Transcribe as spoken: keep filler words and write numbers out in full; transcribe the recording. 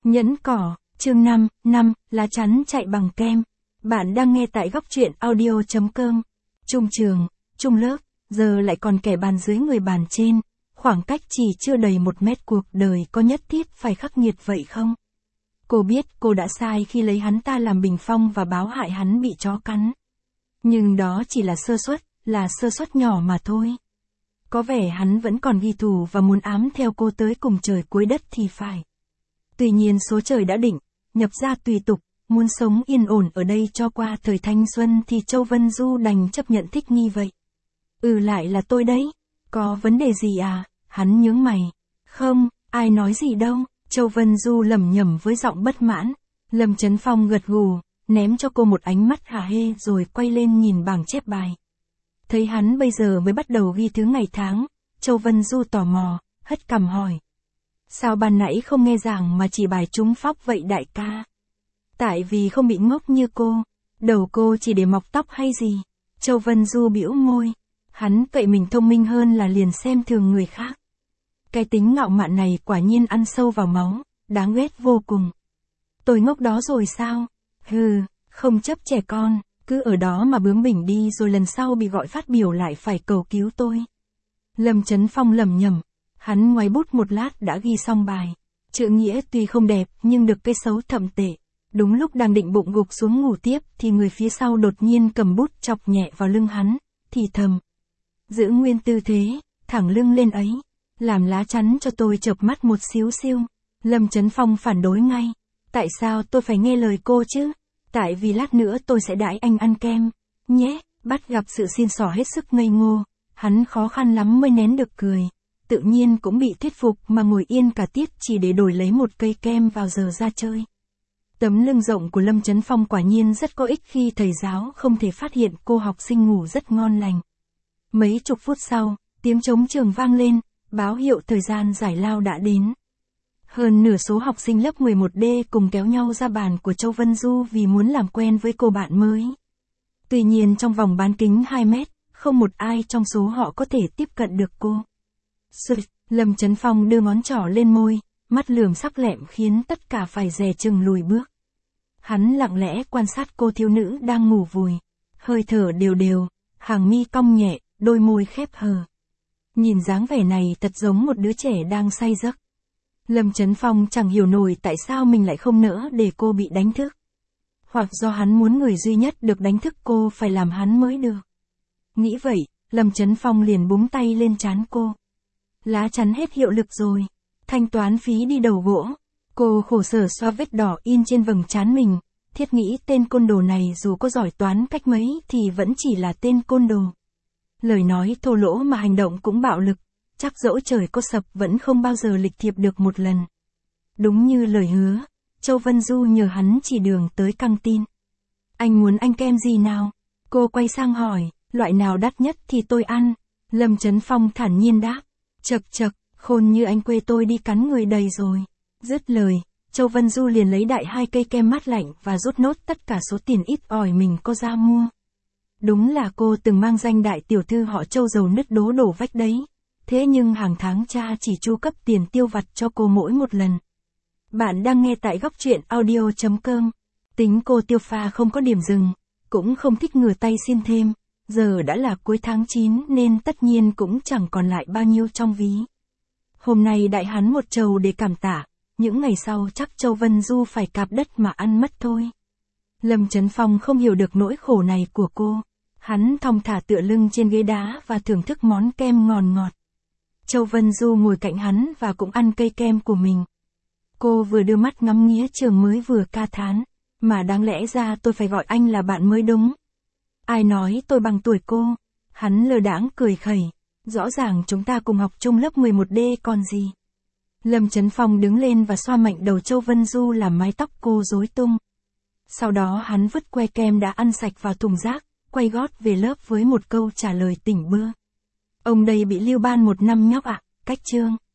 Nhẫn cỏ, chương năm, năm, lá chắn chạy bằng kem. Bạn đang nghe tại góc truyện audio chấm com. Trung trường, trung lớp, giờ lại còn kẻ bàn dưới người bàn trên. Khoảng cách chỉ chưa đầy một mét, cuộc đời có nhất thiết phải khắc nghiệt vậy không? Cô biết cô đã sai khi lấy hắn ta làm bình phong và báo hại hắn bị chó cắn. Nhưng đó chỉ là sơ suất, là sơ suất nhỏ mà thôi. Có vẻ hắn vẫn còn ghi thù và muốn ám theo cô tới cùng trời cuối đất thì phải. Tuy nhiên số trời đã định, nhập gia tùy tục, muốn sống yên ổn ở đây cho qua thời thanh xuân thì Châu Vân Du đành chấp nhận thích nghi vậy. Ừ, lại là tôi đấy. Có vấn đề gì à? Hắn nhướng mày. Không, ai nói gì đâu. Châu Vân Du lẩm nhẩm với giọng bất mãn. Lâm Chấn Phong gật gù, ném cho cô một ánh mắt hả hê rồi quay lên nhìn bảng chép bài. Thấy hắn bây giờ mới bắt đầu ghi thứ ngày tháng, Châu Vân Du tò mò, hất cằm hỏi. Sao ban nãy không nghe giảng mà chỉ bài trúng phóc vậy đại ca? Tại vì không bị ngốc như cô. Đầu cô chỉ để mọc tóc hay gì? Châu Vân Du bĩu môi. Hắn cậy mình thông minh hơn là liền xem thường người khác. Cái tính ngạo mạn này quả nhiên ăn sâu vào máu, đáng ghét vô cùng. Tôi ngốc đó rồi sao? Hừ, không chấp trẻ con, cứ ở đó mà bướng bỉnh đi rồi lần sau bị gọi phát biểu lại phải cầu cứu tôi. Lâm Chấn Phong lẩm nhẩm. Hắn ngoáy bút một lát đã ghi xong bài. Chữ nghĩa tuy không đẹp nhưng được cái xấu thậm tệ. Đúng lúc đang định bụng gục xuống ngủ tiếp thì người phía sau đột nhiên cầm bút chọc nhẹ vào lưng hắn, thì thầm. Giữ nguyên tư thế, thẳng lưng lên ấy. Làm lá chắn cho tôi chợp mắt một xíu xiu. Lâm Chấn Phong phản đối ngay. Tại sao tôi phải nghe lời cô chứ? Tại vì lát nữa tôi sẽ đãi anh ăn kem. Nhé, bắt gặp sự xin xỏ hết sức ngây ngô. Hắn khó khăn lắm mới nén được cười. Tự nhiên cũng bị thuyết phục mà ngồi yên cả tiết chỉ để đổi lấy một cây kem vào giờ ra chơi. Tấm lưng rộng của Lâm Chấn Phong quả nhiên rất có ích khi thầy giáo không thể phát hiện cô học sinh ngủ rất ngon lành. Mấy chục phút sau, tiếng trống trường vang lên, báo hiệu thời gian giải lao đã đến. Hơn nửa số học sinh lớp mười một D cùng kéo nhau ra bàn của Châu Vân Du vì muốn làm quen với cô bạn mới. Tuy nhiên trong vòng bán kính hai mét, không một ai trong số họ có thể tiếp cận được cô. Sụt, Lâm Chấn Phong đưa ngón trỏ lên môi, mắt lườm sắc lẹm khiến tất cả phải dè chừng lùi bước. Hắn lặng lẽ quan sát cô thiếu nữ đang ngủ vùi, hơi thở đều đều, hàng mi cong nhẹ, đôi môi khép hờ. Nhìn dáng vẻ này thật giống một đứa trẻ đang say giấc. Lâm Chấn Phong chẳng hiểu nổi tại sao mình lại không nỡ để cô bị đánh thức. Hoặc do hắn muốn người duy nhất được đánh thức cô phải làm hắn mới được. Nghĩ vậy, Lâm Chấn Phong liền búng tay lên trán cô. Lá chắn hết hiệu lực rồi. Thanh toán phí đi đầu gỗ. Cô khổ sở xoa vết đỏ in trên vầng trán mình. Thiết nghĩ tên côn đồ này dù có giỏi toán cách mấy thì vẫn chỉ là tên côn đồ. Lời nói thô lỗ mà hành động cũng bạo lực. Chắc dẫu trời có sập vẫn không bao giờ lịch thiệp được một lần. Đúng như lời hứa, Châu Vân Du nhờ hắn chỉ đường tới căng tin. Anh muốn anh kem gì nào? Cô quay sang hỏi, loại nào đắt nhất thì tôi ăn. Lâm Chấn Phong thản nhiên đáp. Chật chật, khôn như anh quê tôi đi cắn người đầy rồi. Dứt lời, Châu Vân Du liền lấy đại hai cây kem mát lạnh và rút nốt tất cả số tiền ít ỏi mình có ra mua. Đúng là cô từng mang danh đại tiểu thư họ Châu giàu nứt đố đổ vách đấy. Thế nhưng hàng tháng cha chỉ chu cấp tiền tiêu vặt cho cô mỗi một lần. Bạn đang nghe tại góc truyện audio chấm com. Tính cô tiêu pha không có điểm dừng, cũng không thích ngửa tay xin thêm. Giờ đã là cuối tháng chín nên tất nhiên cũng chẳng còn lại bao nhiêu trong ví. Hôm nay đại hắn một trầu để cảm tạ, những ngày sau chắc Châu Vân Du phải cạp đất mà ăn mất thôi. Lâm Chấn Phong không hiểu được nỗi khổ này của cô. Hắn thong thả tựa lưng trên ghế đá và thưởng thức món kem ngon ngọt. Châu Vân Du ngồi cạnh hắn và cũng ăn cây kem của mình. Cô vừa đưa mắt ngắm nghía trường mới vừa ca thán. Mà đáng lẽ ra tôi phải gọi anh là bạn mới đúng. Ai nói tôi bằng tuổi cô? Hắn lơ đãng cười khẩy. Rõ ràng chúng ta cùng học chung lớp mười một D còn gì. Lâm Chấn Phong đứng lên và xoa mạnh đầu Châu Vân Du làm mái tóc cô rối tung. Sau đó hắn vứt que kem đã ăn sạch vào thùng rác, quay gót về lớp với một câu trả lời tỉnh bơ. Ông đây bị lưu ban một năm nhóc ạ, cách chương.